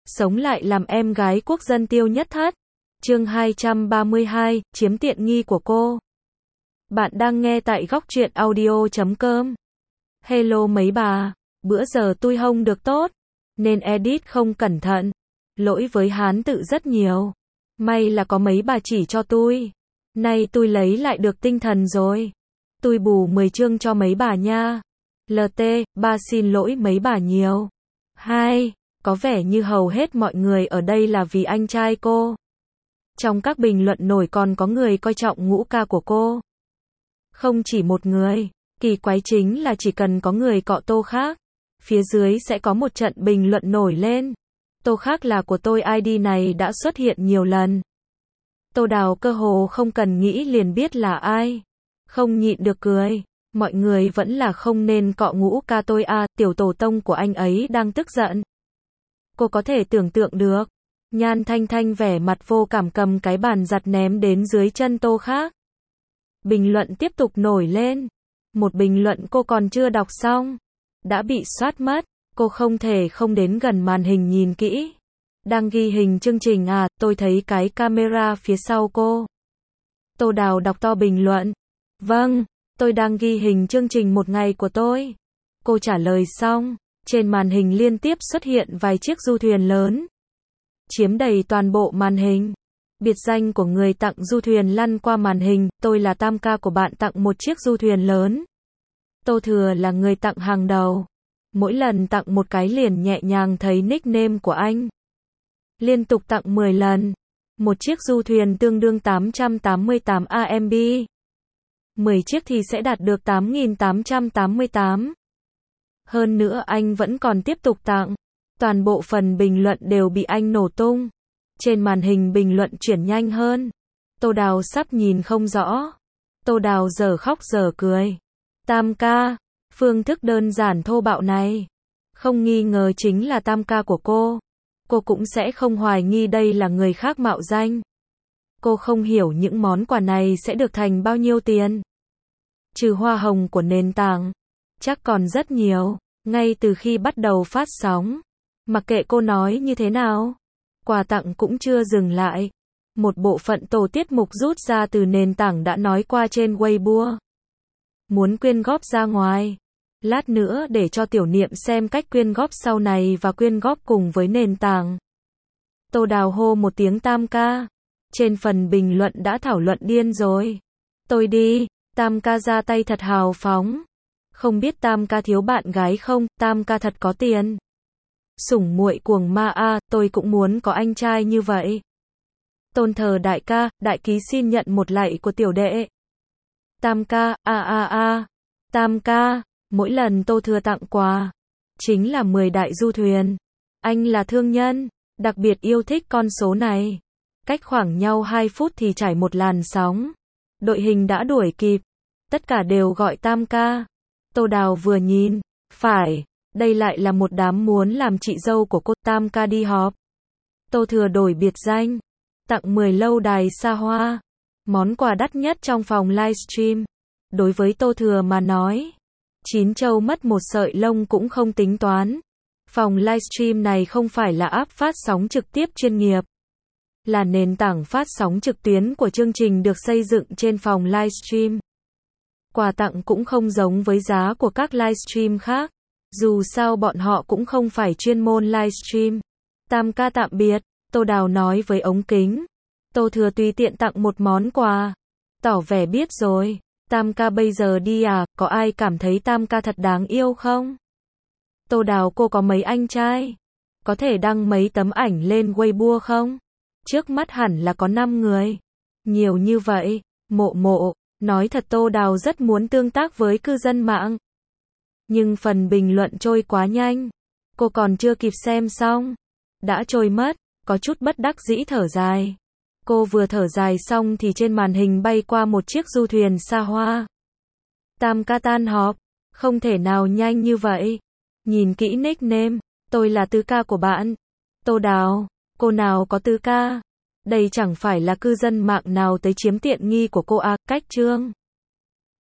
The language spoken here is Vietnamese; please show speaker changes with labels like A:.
A: sống lại làm em gái quốc dân Tiêu Nhất Thất. Chương 232, chiếm tiện nghi của cô. Bạn đang nghe tại góc truyện audio.com. Hello mấy bà, bữa giờ tôi hông được tốt, nên edit không cẩn thận. Lỗi với Hán tự rất nhiều. May là có mấy bà chỉ cho tôi. Nay tôi lấy lại được tinh thần rồi. Tôi bù 10 chương cho mấy bà nha. LT, ba xin lỗi mấy bà nhiều. 2. Có vẻ như hầu hết mọi người ở đây là vì anh trai cô. Trong các bình luận nổi còn có người coi trọng ngũ ca của cô. Không chỉ một người, kỳ quái chính là chỉ cần có người cọ Tô Khác, phía dưới sẽ có một trận bình luận nổi lên. Tô Khác là của tôi, ID này đã xuất hiện nhiều lần. Tô Đào cơ hồ không cần nghĩ liền biết là ai. Không nhịn được cười. Mọi người vẫn là không nên cọ ngũ ca tôi à, tiểu tổ tông của anh ấy đang tức giận. Cô có thể tưởng tượng được. Nhan Thanh Thanh vẻ mặt vô cảm cầm cái bàn giặt ném đến dưới chân Tô Khác. Bình luận tiếp tục nổi lên. Một bình luận cô còn chưa đọc xong, đã bị soát mất. Cô không thể không đến gần màn hình nhìn kỹ. Đang ghi hình chương trình à, tôi thấy cái camera phía sau cô. Tô Đào đọc to bình luận. Vâng, tôi đang ghi hình chương trình một ngày của tôi. Cô trả lời xong, trên màn hình liên tiếp xuất hiện vài chiếc du thuyền lớn, chiếm đầy toàn bộ màn hình. Biệt danh của người tặng du thuyền lăn qua màn hình, tôi là tam ca của bạn tặng một chiếc du thuyền lớn. Tô Thừa là người tặng hàng đầu. Mỗi lần tặng một cái liền nhẹ nhàng thấy nickname của anh. Liên tục tặng 10 lần. Một chiếc du thuyền tương đương 888 AMB. 10 chiếc thì sẽ đạt được 8.888. Hơn nữa anh vẫn còn tiếp tục tặng. Toàn bộ phần bình luận đều bị anh nổ tung. Trên màn hình bình luận chuyển nhanh hơn. Tô Đào sắp nhìn không rõ. Tô Đào giờ khóc giờ cười. Tam ca, phương thức đơn giản thô bạo này, không nghi ngờ chính là tam ca của cô. Cô cũng sẽ không hoài nghi đây là người khác mạo danh. Cô không hiểu những món quà này sẽ được thành bao nhiêu tiền. Trừ hoa hồng của nền tảng, chắc còn rất nhiều. Ngay từ khi bắt đầu phát sóng, mặc kệ cô nói như thế nào, quà tặng cũng chưa dừng lại. Một bộ phận tổ tiết mục rút ra từ nền tảng đã nói qua trên Weibo. Muốn quyên góp ra ngoài. Lát nữa để cho Tiểu Niệm xem cách quyên góp sau này và quyên góp cùng với nền tảng. Tô Đào hô một tiếng tam ca. Trên phần bình luận đã thảo luận điên rồi. Tôi đi, tam ca ra tay thật hào phóng. Không biết tam ca thiếu bạn gái không, tam ca thật có tiền. Sủng muội cuồng ma a, tôi cũng muốn có anh trai như vậy. Tôn thờ đại ca, đại ký xin nhận một lạy của tiểu đệ. Tam ca, tam ca, mỗi lần Tô Thừa tặng quà, chính là 10 đại du thuyền. Anh là thương nhân, đặc biệt yêu thích con số này. Cách khoảng nhau 2 phút thì trải một làn sóng. Đội hình đã đuổi kịp. Tất cả đều gọi tam ca. Tô Đào vừa nhìn, phải, đây lại là một đám muốn làm chị dâu của cô. Tam ca đi họp. Tô Thừa đổi biệt danh, tặng 10 lâu đài xa hoa. Món quà đắt nhất trong phòng livestream. Đối với Tô Thừa mà nói, 9 trâu mất một sợi lông cũng không tính toán. Phòng livestream này không phải là app phát sóng trực tiếp chuyên nghiệp, là nền tảng phát sóng trực tuyến của chương trình được xây dựng trên phòng livestream. Quà tặng cũng không giống với giá của các livestream khác. Dù sao bọn họ cũng không phải chuyên môn livestream. Tam ca tạm biệt, Tô Đào nói với ống kính. Tô Thừa tùy tiện tặng một món quà, tỏ vẻ biết rồi. Tam ca bây giờ đi à, có ai cảm thấy tam ca thật đáng yêu không? Tô Đào cô có mấy anh trai? Có thể đăng mấy tấm ảnh lên Weibo không? Trước mắt hẳn là có 5 người. Nhiều như vậy, mộ, nói thật Tô Đào rất muốn tương tác với cư dân mạng. Nhưng phần bình luận trôi quá nhanh. Cô còn chưa kịp xem xong, đã trôi mất, có chút bất đắc dĩ thở dài. Cô vừa thở dài xong thì trên màn hình bay qua một chiếc du thuyền xa hoa. Tam ca tan họp, không thể nào nhanh như vậy. Nhìn kỹ nickname, tôi là tứ ca của bạn. Tô Đào, cô nào có tứ ca? Đây chẳng phải là cư dân mạng nào tới chiếm tiện nghi của cô à, cách chương.